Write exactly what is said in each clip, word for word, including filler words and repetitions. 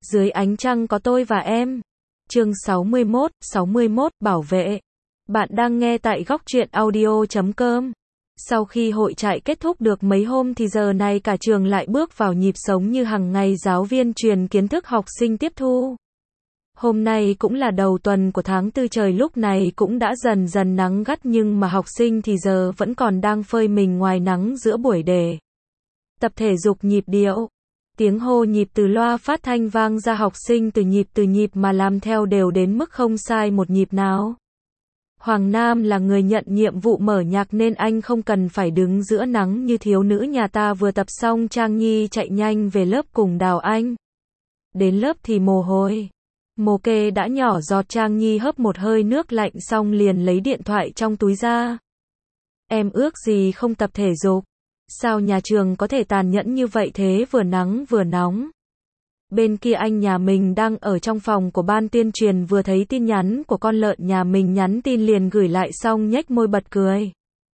Dưới ánh trăng có tôi và em. Chương sáu mươi mốt, sáu mươi mốt, bảo vệ. Bạn đang nghe tại góc truyện audio chấm com. Sau khi hội trại kết thúc được mấy hôm thì giờ này cả trường lại bước vào nhịp sống như hàng ngày giáo viên truyền kiến thức học sinh tiếp thu. Hôm nay cũng là đầu tuần của tháng tư, trời lúc này cũng đã dần dần nắng gắt nhưng mà học sinh thì giờ vẫn còn đang phơi mình ngoài nắng giữa buổi để tập thể dục nhịp điệu. Tiếng hô nhịp từ loa phát thanh vang ra, học sinh từ nhịp từ nhịp mà làm theo đều đến mức không sai một nhịp nào. Hoàng Nam là người nhận nhiệm vụ mở nhạc nên anh không cần phải đứng giữa nắng như thiếu nữ nhà ta. Vừa tập xong, Trang Nhi chạy nhanh về lớp cùng Đào Anh. Đến lớp thì mồ hôi mồ kê đã nhỏ giọt. Trang Nhi hớp một hơi nước lạnh xong liền lấy điện thoại trong túi ra. Em ước gì không tập thể dục. Sao nhà trường có thể tàn nhẫn như vậy thế, vừa nắng vừa nóng. Bên kia anh nhà mình đang ở trong phòng của ban tuyên truyền, vừa thấy tin nhắn của con lợn nhà mình nhắn tin liền gửi lại xong nhếch môi bật cười.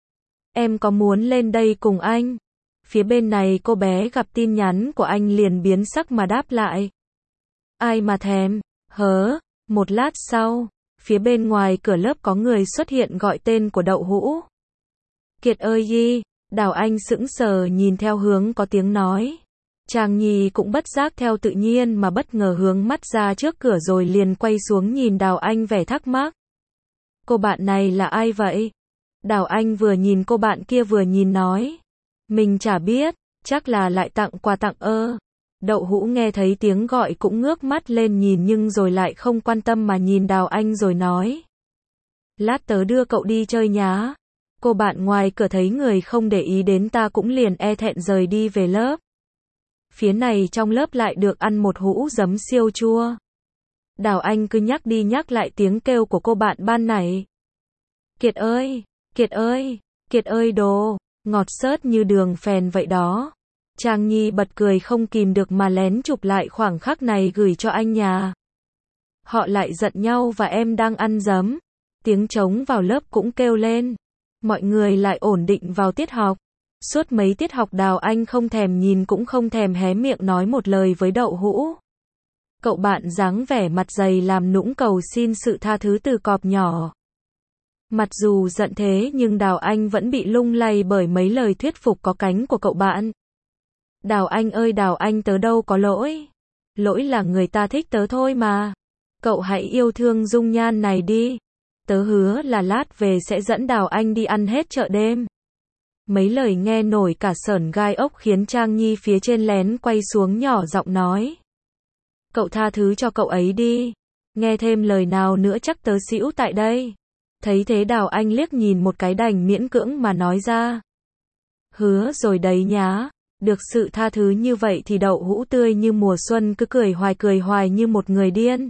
Em có muốn lên đây cùng anh? Phía bên này cô bé gặp tin nhắn của anh liền biến sắc mà đáp lại. Ai mà thèm, hớ. Một lát sau, phía bên ngoài cửa lớp có người xuất hiện gọi tên của Đậu Hũ. Kiệt ơi Yi. Đào Anh sững sờ nhìn theo hướng có tiếng nói. Trang Nhi cũng bất giác theo tự nhiên mà bất ngờ hướng mắt ra trước cửa rồi liền quay xuống nhìn Đào Anh vẻ thắc mắc. Cô bạn này là ai vậy? Đào Anh vừa nhìn cô bạn kia vừa nhìn nói. Mình chả biết, chắc là lại tặng quà tặng ơ. Đậu Hũ nghe thấy tiếng gọi cũng ngước mắt lên nhìn nhưng rồi lại không quan tâm mà nhìn Đào Anh rồi nói. Lát tớ đưa cậu đi chơi nhá. Cô bạn ngoài cửa thấy người không để ý đến ta cũng liền e thẹn rời đi về lớp. Phía này trong lớp lại được ăn một hũ giấm siêu chua. Đào Anh cứ nhắc đi nhắc lại tiếng kêu của cô bạn ban nãy. Kiệt ơi, Kiệt ơi, Kiệt ơi đồ, ngọt xớt như đường phèn vậy đó. Trang Nhi bật cười không kìm được mà lén chụp lại khoảnh khắc này gửi cho anh nhà. Họ lại giận nhau và em đang ăn giấm. Tiếng trống vào lớp cũng kêu lên. Mọi người lại ổn định vào tiết học. Suốt mấy tiết học Đào Anh không thèm nhìn cũng không thèm hé miệng nói một lời với Đậu Hũ. Cậu bạn dáng vẻ mặt dày làm nũng cầu xin sự tha thứ từ cọp nhỏ. Mặc dù giận thế nhưng Đào Anh vẫn bị lung lay bởi mấy lời thuyết phục có cánh của cậu bạn. Đào Anh ơi Đào Anh, tớ đâu có lỗi. Lỗi là người ta thích tớ thôi mà. Cậu hãy yêu thương dung nhan này đi. Tớ hứa là lát về sẽ dẫn Đào Anh đi ăn hết chợ đêm. Mấy lời nghe nổi cả sởn gai ốc khiến Trang Nhi phía trên lén quay xuống nhỏ giọng nói. Cậu tha thứ cho cậu ấy đi. Nghe thêm lời nào nữa chắc tớ xỉu tại đây. Thấy thế Đào Anh liếc nhìn một cái đành miễn cưỡng mà nói ra. Hứa rồi đấy nhá. Được sự tha thứ như vậy thì Đậu Hũ tươi như mùa xuân cứ cười hoài cười hoài như một người điên.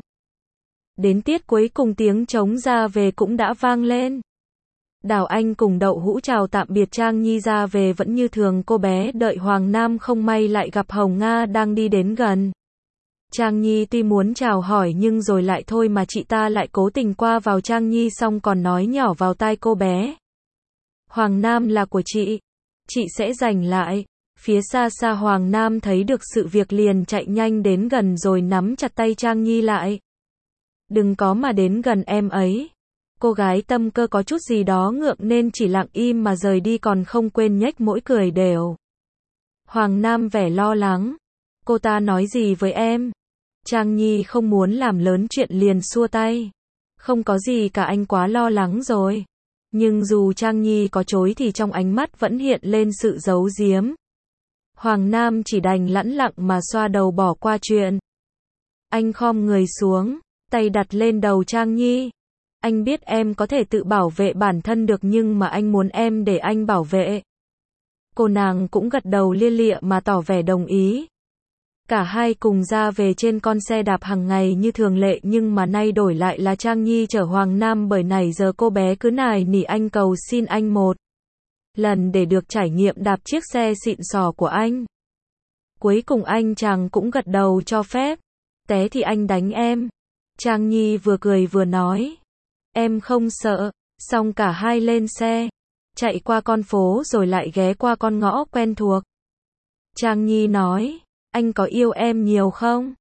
Đến tiết cuối cùng tiếng trống ra về cũng đã vang lên. Đào Anh cùng Đậu Hũ chào tạm biệt Trang Nhi ra về vẫn như thường. Cô bé đợi Hoàng Nam không may lại gặp Hồng Nga đang đi đến gần. Trang Nhi tuy muốn chào hỏi nhưng rồi lại thôi mà chị ta lại cố tình qua vào Trang Nhi xong còn nói nhỏ vào tai cô bé. Hoàng Nam là của chị. Chị sẽ giành lại. Phía xa xa Hoàng Nam thấy được sự việc liền chạy nhanh đến gần rồi nắm chặt tay Trang Nhi lại. Đừng có mà đến gần em ấy. Cô gái tâm cơ có chút gì đó ngượng nên chỉ lặng im mà rời đi còn không quên nhếch mũi cười đều. Hoàng Nam vẻ lo lắng. Cô ta nói gì với em? Trang Nhi không muốn làm lớn chuyện liền xua tay. Không có gì cả, anh quá lo lắng rồi. Nhưng dù Trang Nhi có chối thì trong ánh mắt vẫn hiện lên sự giấu giếm. Hoàng Nam chỉ đành lẳng lặng mà xoa đầu bỏ qua chuyện. Anh khom người xuống, tay đặt lên đầu Trang Nhi. Anh biết em có thể tự bảo vệ bản thân được nhưng mà anh muốn em để anh bảo vệ. Cô nàng cũng gật đầu lia lịa mà tỏ vẻ đồng ý. Cả hai cùng ra về trên con xe đạp hàng ngày như thường lệ nhưng mà nay đổi lại là Trang Nhi chở Hoàng Nam bởi nãy giờ cô bé cứ nài nỉ anh cầu xin anh một lần để được trải nghiệm đạp chiếc xe xịn sò của anh. Cuối cùng anh chàng cũng gật đầu cho phép. Té thì anh đánh em. Trang Nhi vừa cười vừa nói. Em không sợ. Xong cả hai lên xe. Chạy qua con phố rồi lại ghé qua con ngõ quen thuộc. Trang Nhi nói. Anh có yêu em nhiều không?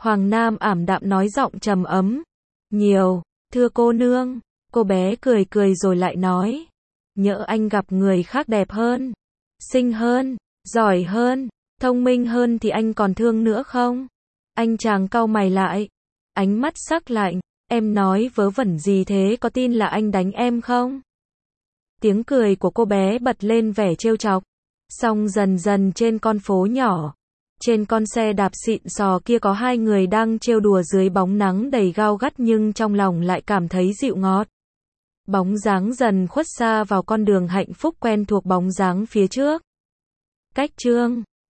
Hoàng Nam ảm đạm nói giọng trầm ấm. Nhiều, thưa cô nương. Cô bé cười cười rồi lại nói. Nhỡ anh gặp người khác đẹp hơn, xinh hơn, giỏi hơn, thông minh hơn thì anh còn thương nữa không? Anh chàng cau mày lại, ánh mắt sắc lạnh. Em nói vớ vẩn gì thế, có tin là anh đánh em không? Tiếng cười của cô bé bật lên vẻ trêu chọc. Xong dần dần trên con phố nhỏ, trên con xe đạp xịn sò kia có hai người đang trêu đùa dưới bóng nắng đầy gao gắt nhưng trong lòng lại cảm thấy dịu ngọt. Bóng dáng dần khuất xa vào con đường hạnh phúc quen thuộc bóng dáng phía trước. Cách chương